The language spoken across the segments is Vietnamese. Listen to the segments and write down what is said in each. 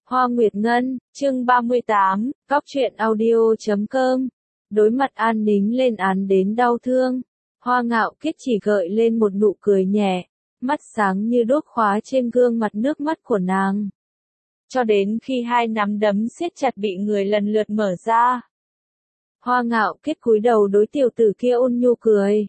Hoa Nguyệt Ngân, chương 38, Cóc truyện audio.com. Đối mặt An Nính lên án đến đau thương, Hoa Ngạo Kiết chỉ gợi lên một nụ cười nhẹ, mắt sáng như đốt khóa trên gương mặt nước mắt của nàng. Cho đến khi hai nắm đấm siết chặt bị người lần lượt mở ra. Hoa Ngạo Kiết cúi đầu đối tiểu tử kia ôn nhu cười.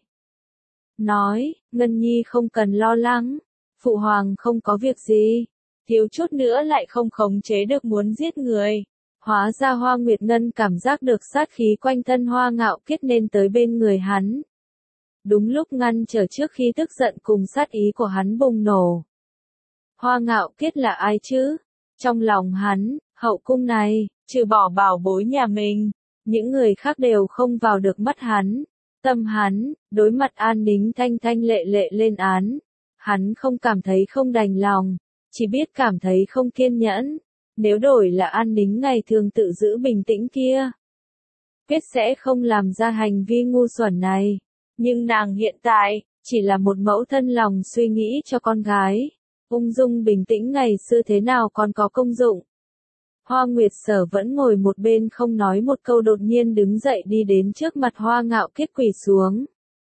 Nói, Ngân Nhi không cần lo lắng, Phụ Hoàng không có việc gì. Thiếu chút nữa lại không khống chế được muốn giết người. Hóa ra Hoa Nguyệt Ngân cảm giác được sát khí quanh thân Hoa Ngạo Kiết nên tới bên người hắn. Đúng lúc ngăn trở trước khi tức giận cùng sát ý của hắn bùng nổ. Hoa Ngạo Kiết là ai chứ? Trong lòng hắn, hậu cung này, trừ bỏ bảo bối nhà mình, những người khác đều không vào được mắt hắn. Tâm hắn, đối mặt An Nính thanh thanh lệ lệ lên án. Hắn không cảm thấy không đành lòng. Chỉ biết cảm thấy không kiên nhẫn, nếu đổi là An Nính ngày thường tự giữ bình tĩnh kia. Kết sẽ không làm ra hành vi ngu xuẩn này, nhưng nàng hiện tại, chỉ là một mẫu thân lòng suy nghĩ cho con gái. Ung dung bình tĩnh ngày xưa thế nào còn có công dụng. Hoa Nguyệt Sở vẫn ngồi một bên không nói một câu đột nhiên đứng dậy đi đến trước mặt Hoa Ngạo Kiết quỳ xuống.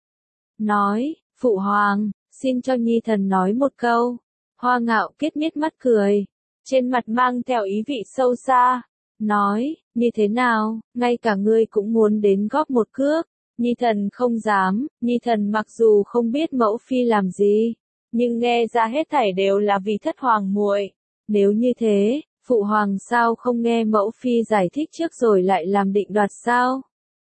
Nói, Phụ Hoàng, xin cho Nhi thần nói một câu. Hoa Ngạo Kiết miết mắt cười, trên mặt mang theo ý vị sâu xa, nói, như thế nào, ngay cả ngươi cũng muốn đến góp một cước, Nhi thần không dám, Nhi thần mặc dù không biết mẫu phi làm gì, nhưng nghe ra hết thảy đều là vì thất hoàng muội. Nếu như thế, Phụ Hoàng sao không nghe mẫu phi giải thích trước rồi lại làm định đoạt sao?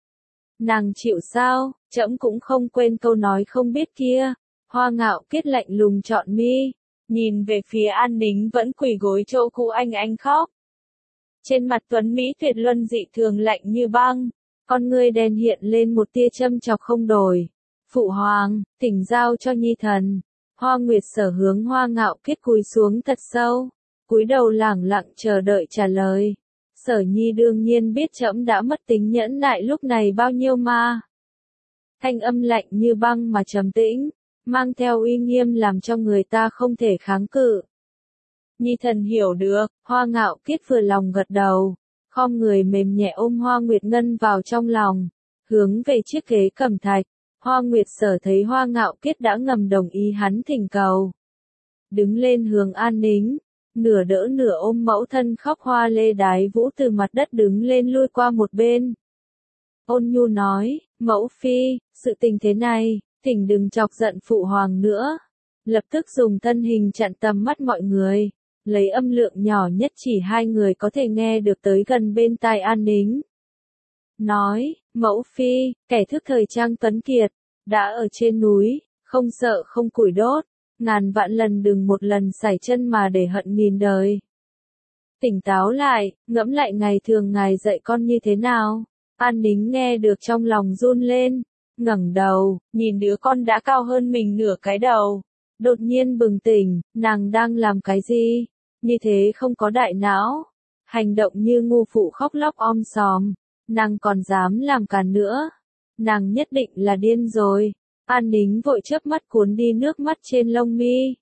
Nàng chịu sao, trẫm cũng không quên câu nói không biết kia. Hoa Ngạo Kiết lạnh lùng trọn mi. Nhìn về phía An Nính vẫn quỳ gối chỗ cũ anh khóc. Trên mặt tuấn Mỹ tuyệt luân dị thường lạnh như băng, con ngươi đen hiện lên một tia châm chọc không đổi. Phụ Hoàng, thỉnh giao cho Nhi thần. Hoa Nguyệt Sở hướng Hoa Ngạo Kiết cúi xuống thật sâu, cúi đầu lẳng lặng chờ đợi trả lời. Sở Nhi đương nhiên biết trẫm đã mất tính nhẫn nại lúc này bao nhiêu mà. Thanh âm lạnh như băng mà trầm tĩnh, mang theo uy nghiêm làm cho người ta không thể kháng cự. Nhi thần hiểu được, Hoa Ngạo Kiết vừa lòng gật đầu, khom người mềm nhẹ ôm Hoa Nguyệt Ngân vào trong lòng, hướng về chiếc ghế cẩm thạch. Hoa Nguyệt Sở thấy Hoa Ngạo Kiết đã ngầm đồng ý hắn thỉnh cầu. Đứng lên hướng An Nính, nửa đỡ nửa ôm mẫu thân khóc hoa lê đái vũ từ mặt đất đứng lên lui qua một bên. Ôn nhu nói, mẫu phi, sự tình thế này, thỉnh đừng chọc giận Phụ Hoàng nữa. Lập tức dùng thân hình chặn tầm mắt mọi người, lấy âm lượng nhỏ nhất chỉ hai người có thể nghe được tới gần bên tai An Nính. Nói, mẫu phi, kẻ thức thời trang tuấn kiệt, đã ở trên núi, không sợ không củi đốt, ngàn vạn lần đừng một lần sải chân mà để hận nghìn đời. Tỉnh táo lại, ngẫm lại ngày thường ngài dạy con như thế nào. An Nính nghe được trong lòng run lên. Ngẩng đầu, nhìn đứa con đã cao hơn mình nửa cái đầu. Đột nhiên bừng tỉnh, nàng đang làm cái gì? Như thế không có đại não. Hành động như ngu phụ khóc lóc om sòm. Nàng còn dám làm càn nữa. Nàng nhất định là điên rồi. An Nính vội chớp mắt cuốn đi nước mắt trên lông mi.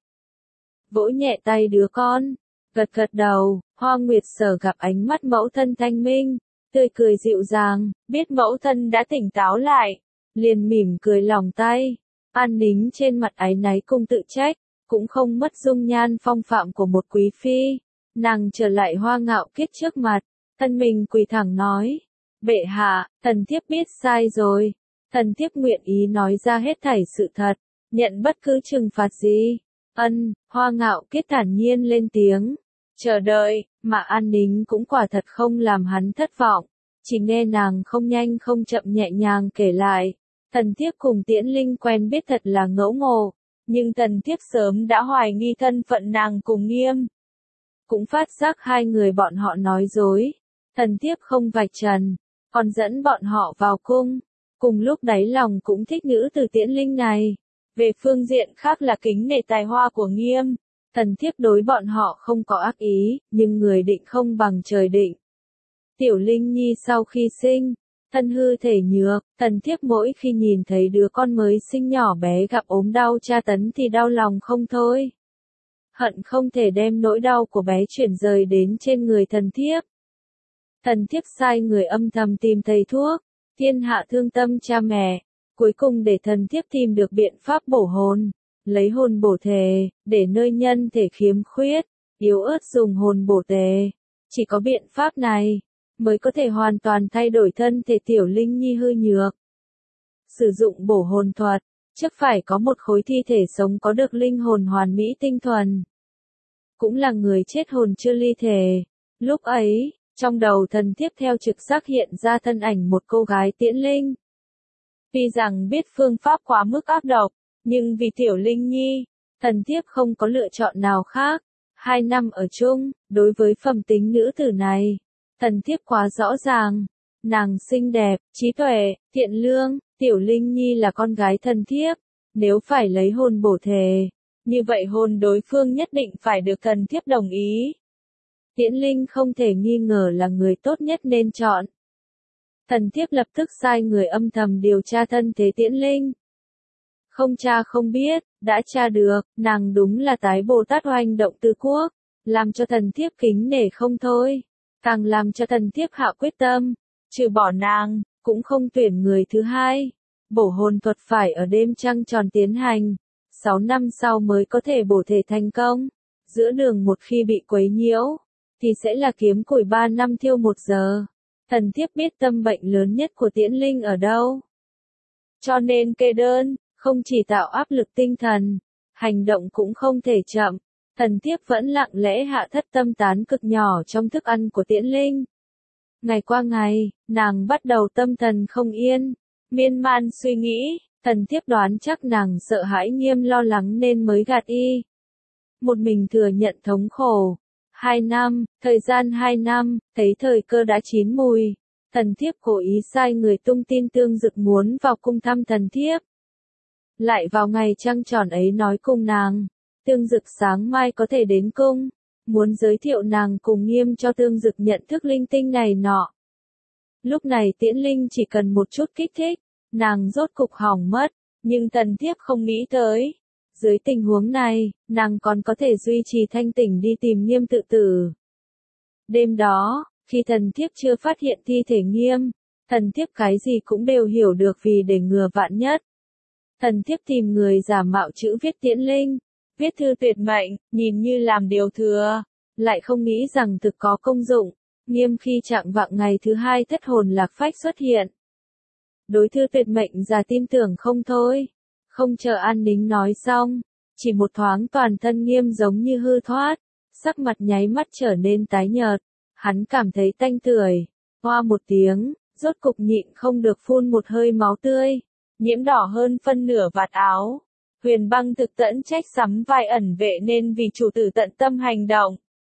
Vỗ nhẹ tay đứa con. Gật gật đầu, Hoa Nguyệt Sở gặp ánh mắt mẫu thân thanh minh. Tươi cười dịu dàng, biết mẫu thân đã tỉnh táo lại. Liền mỉm cười lòng tay. An Nính trên mặt áy náy cùng tự trách, cũng không mất dung nhan phong phạm của một quý phi. Nàng trở lại Hoa Ngạo Kiết trước mặt, thân mình quỳ thẳng nói. Bệ hạ, thần thiếp biết sai rồi. Thần thiếp nguyện ý nói ra hết thảy sự thật, nhận bất cứ trừng phạt gì. Hoa Ngạo Kiết thản nhiên lên tiếng. Chờ đợi, mà An Nính cũng quả thật không làm hắn thất vọng. Chỉ nghe nàng không nhanh không chậm nhẹ nhàng kể lại. Thần thiếp cùng Tiễn Linh quen biết thật là ngẫu ngộ, nhưng thần thiếp sớm đã hoài nghi thân phận nàng cùng Nghiêm. Cũng phát giác hai người bọn họ nói dối. Thần thiếp không vạch trần, còn dẫn bọn họ vào cung. Cùng lúc đáy lòng cũng thích nữ từ Tiễn Linh này. Về phương diện khác là kính nể tài hoa của Nghiêm. Thần thiếp đối bọn họ không có ác ý, nhưng người định không bằng trời định. Tiểu Linh Nhi sau khi sinh, thân hư thể nhược, thần thiếp mỗi khi nhìn thấy đứa con mới sinh nhỏ bé gặp ốm đau tra tấn thì đau lòng không thôi. hận không thể đem nỗi đau của bé chuyển rời đến trên người thần thiếp. Thần thiếp sai người âm thầm tìm thầy thuốc, thiên hạ thương tâm cha mẹ, cuối cùng để thần thiếp tìm được biện pháp bổ hồn, lấy hồn bổ thể, để nơi nhân thể khiếm khuyết, yếu ớt dùng hồn bổ thể. Chỉ có biện pháp này, mới có thể hoàn toàn thay đổi thân thể tiểu linh nhi hư nhược. Sử dụng bổ hồn thuật, trước phải có một khối thi thể sống có được linh hồn hoàn mỹ tinh thuần. Cũng là người chết hồn chưa ly thể. Lúc ấy, trong đầu thần thiếp theo trực giác hiện ra thân ảnh một cô gái tiễn linh. Tuy rằng biết phương pháp quá mức ác độc, nhưng vì tiểu linh nhi, thần thiếp không có lựa chọn nào khác. 2 năm ở chung, đối với phẩm tính nữ tử này, thần thiếp quá rõ ràng. Nàng xinh đẹp, trí tuệ, thiện lương, tiểu linh nhi là con gái thần thiếp. Nếu phải lấy hồn bổ thể, như vậy hồn đối phương nhất định phải được thần thiếp đồng ý. Tiễn linh không thể nghi ngờ là người tốt nhất nên chọn. Thần thiếp lập tức sai người âm thầm điều tra thân thế tiễn linh. Không tra không biết, đã tra được, nàng đúng là tái Bồ Tát Hoành Động Tứ Quốc, làm cho thần thiếp kính nể không thôi, càng làm cho thần thiếp hạ quyết tâm, trừ bỏ nàng, cũng không tuyển người thứ hai. Bổ hồn thuật phải ở đêm trăng tròn tiến hành, 6 năm sau mới có thể bổ thể thành công. Giữa đường một khi bị quấy nhiễu, thì sẽ là kiếm củi 3 năm thiêu 1 giờ. Thần thiếp biết tâm bệnh lớn nhất của tiễn linh ở đâu. Cho nên kê đơn, không chỉ tạo áp lực tinh thần, hành động cũng không thể chậm. Thần thiếp vẫn lặng lẽ hạ thất tâm tán cực nhỏ trong thức ăn của tiễn linh. Ngày qua ngày, nàng bắt đầu tâm thần không yên, miên man suy nghĩ, thần thiếp đoán chắc nàng sợ hãi Nghiêm lo lắng nên mới gạt y. Một mình thừa nhận thống khổ. 2 năm, thời gian 2 năm, thấy thời cơ đã chín mùi. Thần thiếp cố ý sai người tung tin Tương Dực muốn vào cung thăm thần thiếp. Lại vào ngày trăng tròn ấy nói cùng nàng, Tương Dực sáng mai có thể đến cung, muốn giới thiệu nàng cùng Nghiêm cho Tương Dực nhận thức linh tinh này nọ. Lúc này tiễn linh chỉ cần một chút kích thích, nàng rốt cục hỏng mất, nhưng thần thiếp không nghĩ tới. Dưới tình huống này, nàng còn có thể duy trì thanh tỉnh đi tìm Nghiêm tự tử. Đêm đó, khi thần thiếp chưa phát hiện thi thể Nghiêm, thần thiếp cái gì cũng đều hiểu được vì để ngừa vạn nhất. Thần thiếp tìm người giả mạo chữ viết tiễn linh, viết thư tuyệt mệnh, nhìn như làm điều thừa, lại không nghĩ rằng thực có công dụng. Nghiêm khi trạng vạng ngày thứ 2 thất hồn lạc phách xuất hiện. Đối thư tuyệt mệnh giả tin tưởng không thôi. Không chờ An Nính nói xong, chỉ một thoáng toàn thân Nghiêm giống như hư thoát, sắc mặt nháy mắt trở nên tái nhợt, hắn cảm thấy tanh tưởi, hoa một tiếng, rốt cục nhịn không được phun một hơi máu tươi, nhiễm đỏ hơn phân nửa vạt áo. Huyền Băng thực tẫn trách sắm vai ẩn vệ nên vì chủ tử tận tâm hành động.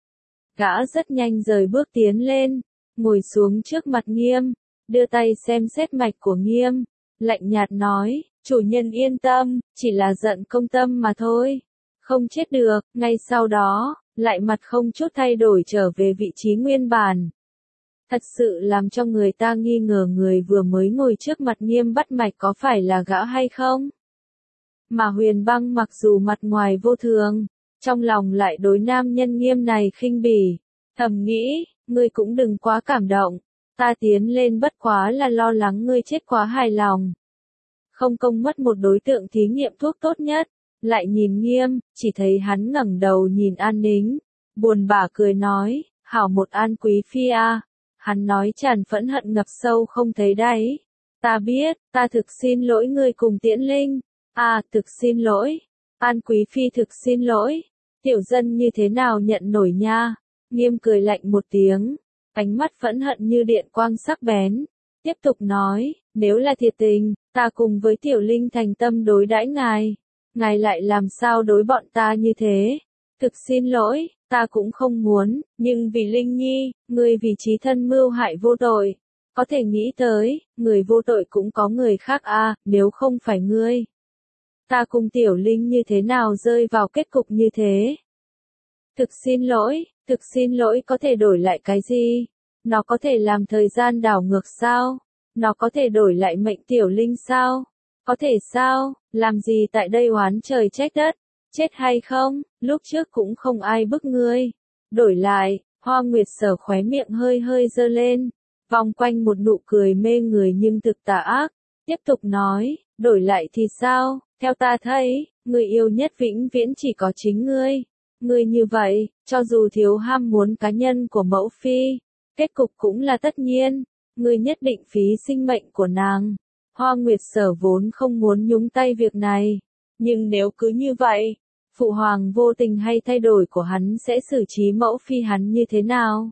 Gã rất nhanh rời bước tiến lên, ngồi xuống trước mặt Nghiêm, đưa tay xem xét mạch của Nghiêm, lạnh nhạt nói, chủ nhân yên tâm, chỉ là giận công tâm mà thôi. Không chết được, ngay sau đó, lại mặt không chút thay đổi trở về vị trí nguyên bản. Thật sự làm cho người ta nghi ngờ người vừa mới ngồi trước mặt Nghiêm bắt mạch có phải là gã hay không. Mà Huyền Băng mặc dù mặt ngoài vô thường, trong lòng lại đối nam nhân Nghiêm này khinh bỉ, thầm nghĩ, ngươi cũng đừng quá cảm động, ta tiến lên bất quá là lo lắng ngươi chết quá hài lòng. Không công mất một đối tượng thí nghiệm thuốc tốt nhất, lại nhìn Nghiêm, chỉ thấy hắn ngẩng đầu nhìn An Nính, buồn bã cười nói, hảo một An quý phi a. Hắn nói tràn phẫn hận ngập sâu không thấy đáy. Ta biết, ta thực xin lỗi ngươi cùng tiễn linh. Thực xin lỗi. An quý phi thực xin lỗi. Tiểu dân như thế nào nhận nổi nha. Nghiêm cười lạnh một tiếng, ánh mắt phẫn hận như điện quang sắc bén. Tiếp tục nói, nếu là thiệt tình, ta cùng với tiểu linh thành tâm đối đãi ngài. Ngài lại làm sao đối bọn ta như thế? Thực xin lỗi, ta cũng không muốn, nhưng vì Linh Nhi, ngươi vì chí thân mưu hại vô tội. Có thể nghĩ tới, người vô tội cũng có người khác nếu không phải ngươi. Ta cùng tiểu linh như thế nào rơi vào kết cục như thế? Thực xin lỗi có thể đổi lại cái gì? Nó có thể làm thời gian đảo ngược sao? Nó có thể đổi lại mệnh tiểu linh sao? Có thể sao? Làm gì tại đây oán trời trách đất? Chết hay không? lúc trước cũng không ai bức ngươi. Đổi lại, Hoa Nguyệt Sở khóe miệng hơi hơi giơ lên, vòng quanh một nụ cười mê người nhưng thực tà ác, tiếp tục nói, đổi lại thì sao, theo ta thấy, người yêu nhất vĩnh viễn chỉ có chính ngươi. Ngươi như vậy, cho dù thiếu ham muốn cá nhân của mẫu phi, kết cục cũng là tất nhiên, ngươi nhất định phí sinh mệnh của nàng. Hoa Nguyệt Sở vốn không muốn nhúng tay việc này, nhưng nếu cứ như vậy, phụ hoàng vô tình hay thay đổi của hắn sẽ xử trí mẫu phi hắn như thế nào?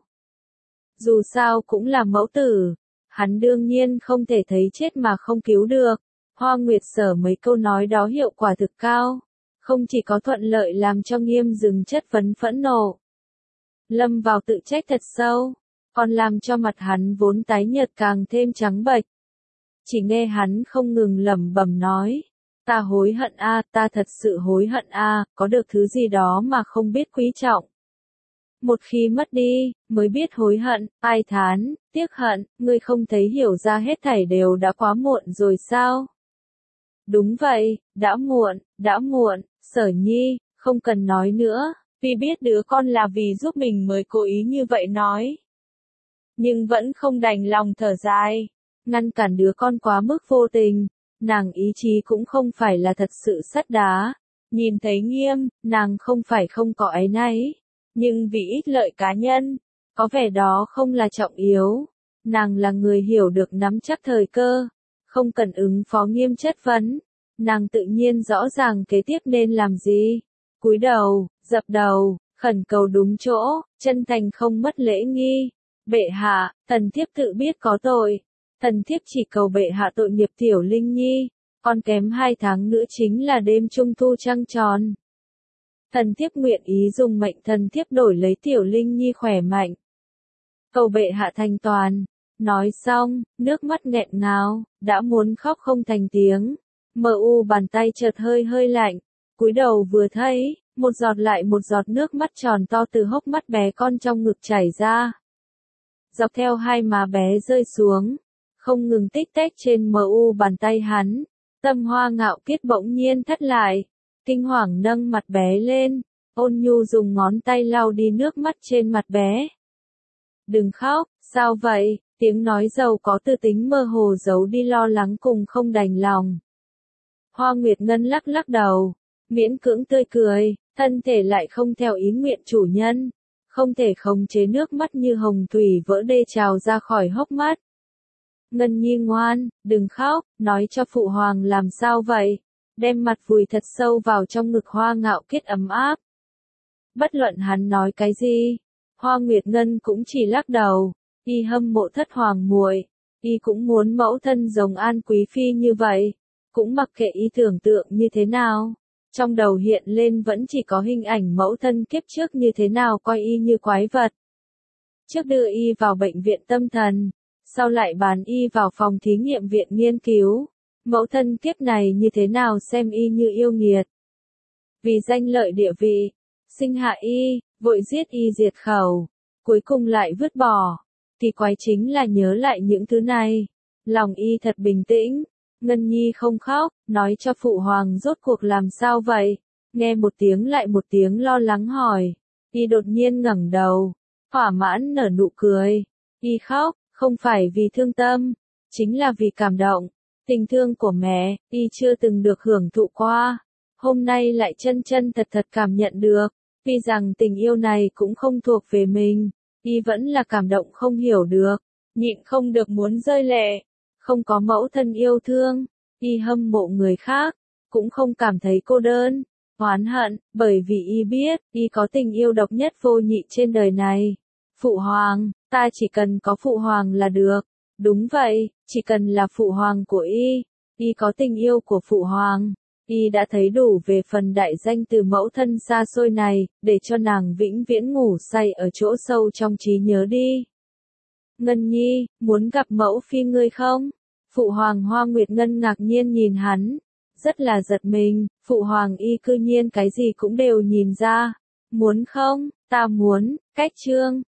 Dù sao cũng là mẫu tử, hắn đương nhiên không thể thấy chết mà không cứu được. Hoa Nguyệt Sở mấy câu nói đó hiệu quả thực cao, không chỉ có thuận lợi làm cho Nghiêm Dừng chất vấn phẫn nộ, lâm vào tự trách thật sâu, còn làm cho mặt hắn vốn tái nhợt càng thêm trắng bệch. Chỉ nghe hắn không ngừng lẩm bẩm nói, ta hối hận a, ta thật sự hối hận a, có được thứ gì đó mà không biết quý trọng. Một khi mất đi, mới biết hối hận, ai thán, tiếc hận, ngươi không thấy hiểu ra hết thảy đều đã quá muộn rồi sao? Đúng vậy, đã muộn, Sở Nhi, không cần nói nữa, vì biết đứa con là vì giúp mình mới cố ý như vậy nói. Nhưng vẫn không đành lòng thở dài, ngăn cản đứa con quá mức vô tình, nàng ý chí cũng không phải là thật sự sắt đá. Nhìn thấy Nghiêm, nàng không phải không có áy náy, nhưng vì ích lợi cá nhân, có vẻ đó không là trọng yếu. Nàng là người hiểu được nắm chắc thời cơ, không cần ứng phó Nghiêm chất vấn. Nàng tự nhiên rõ ràng kế tiếp nên làm gì. Cúi đầu, dập đầu, khẩn cầu đúng chỗ, chân thành không mất lễ nghi. Bệ hạ, thần thiếp tự biết có tội. Thần thiếp chỉ cầu bệ hạ tội nghiệp tiểu Linh Nhi, còn kém 2 tháng nữa chính là đêm trung thu trăng tròn. Thần thiếp nguyện ý dùng mệnh thần thiếp đổi lấy tiểu Linh Nhi khỏe mạnh. Cầu bệ hạ thành toàn. Nói xong, nước mắt nghẹn ngào, đã muốn khóc không thành tiếng. Mờ u bàn tay chợt hơi hơi lạnh, cúi đầu vừa thấy, một giọt lại một giọt nước mắt tròn to từ hốc mắt bé con trong ngực chảy ra. Dọc theo hai má bé rơi xuống, không ngừng tích tách trên mờ u bàn tay hắn. Tâm Hoa Ngạo Kiết bỗng nhiên thất lại, kinh hoàng nâng mặt bé lên, ôn nhu dùng ngón tay lau đi nước mắt trên mặt bé. Đừng khóc, sao vậy? Tiếng nói giàu có tư tính mơ hồ giấu đi lo lắng cùng không đành lòng. Hoa Nguyệt Ngân lắc lắc đầu, miễn cưỡng tươi cười, thân thể lại không theo ý nguyện chủ nhân, không thể khống chế nước mắt như hồng thủy vỡ đê trào ra khỏi hốc mắt. Ngân Nhi ngoan, đừng khóc, nói cho phụ hoàng làm sao vậy, đem mặt vùi thật sâu vào trong ngực Hoa Ngạo Kiết ấm áp. Bất luận hắn nói cái gì, Hoa Nguyệt Ngân cũng chỉ lắc đầu, y hâm mộ thất hoàng muội, y cũng muốn mẫu thân giống An Quý Phi như vậy, cũng mặc kệ y tưởng tượng như thế nào. Trong đầu hiện lên vẫn chỉ có hình ảnh mẫu thân kiếp trước như thế nào coi y như quái vật. Trước đưa y vào bệnh viện tâm thần, sau lại bán y vào phòng thí nghiệm viện nghiên cứu. Mẫu thân kiếp này như thế nào xem y như yêu nghiệt. Vì danh lợi địa vị, sinh hạ y, vội giết y diệt khẩu, cuối cùng lại vứt bỏ. Kỳ quái chính là nhớ lại những thứ này, lòng y thật bình tĩnh. Ngân Nhi không khóc, nói cho phụ hoàng rốt cuộc làm sao vậy? Nghe một tiếng lại một tiếng lo lắng hỏi. Y đột nhiên ngẩng đầu, thỏa mãn nở nụ cười. Y khóc, không phải vì thương tâm, chính là vì cảm động. Tình thương của mẹ, y chưa từng được hưởng thụ qua. Hôm nay lại chân chân thật thật cảm nhận được. Vì rằng tình yêu này cũng không thuộc về mình, y vẫn là cảm động không hiểu được, nhịn không được muốn rơi lệ. Không có mẫu thân yêu thương, y hâm mộ người khác, cũng không cảm thấy cô đơn, oán hận, bởi vì y biết, y có tình yêu độc nhất vô nhị trên đời này. Phụ hoàng, ta chỉ cần có phụ hoàng là được. Đúng vậy, chỉ cần là phụ hoàng của y có tình yêu của phụ hoàng. Y đã thấy đủ về phần đại danh từ mẫu thân xa xôi này, để cho nàng vĩnh viễn ngủ say ở chỗ sâu trong trí nhớ đi. Ngân Nhi, muốn gặp mẫu phi ngươi không? Phụ hoàng Hoa Nguyệt Ngân ngạc nhiên nhìn hắn, rất là giật mình, phụ hoàng y cư nhiên cái gì cũng đều nhìn ra. Muốn không? Ta muốn, cách chương.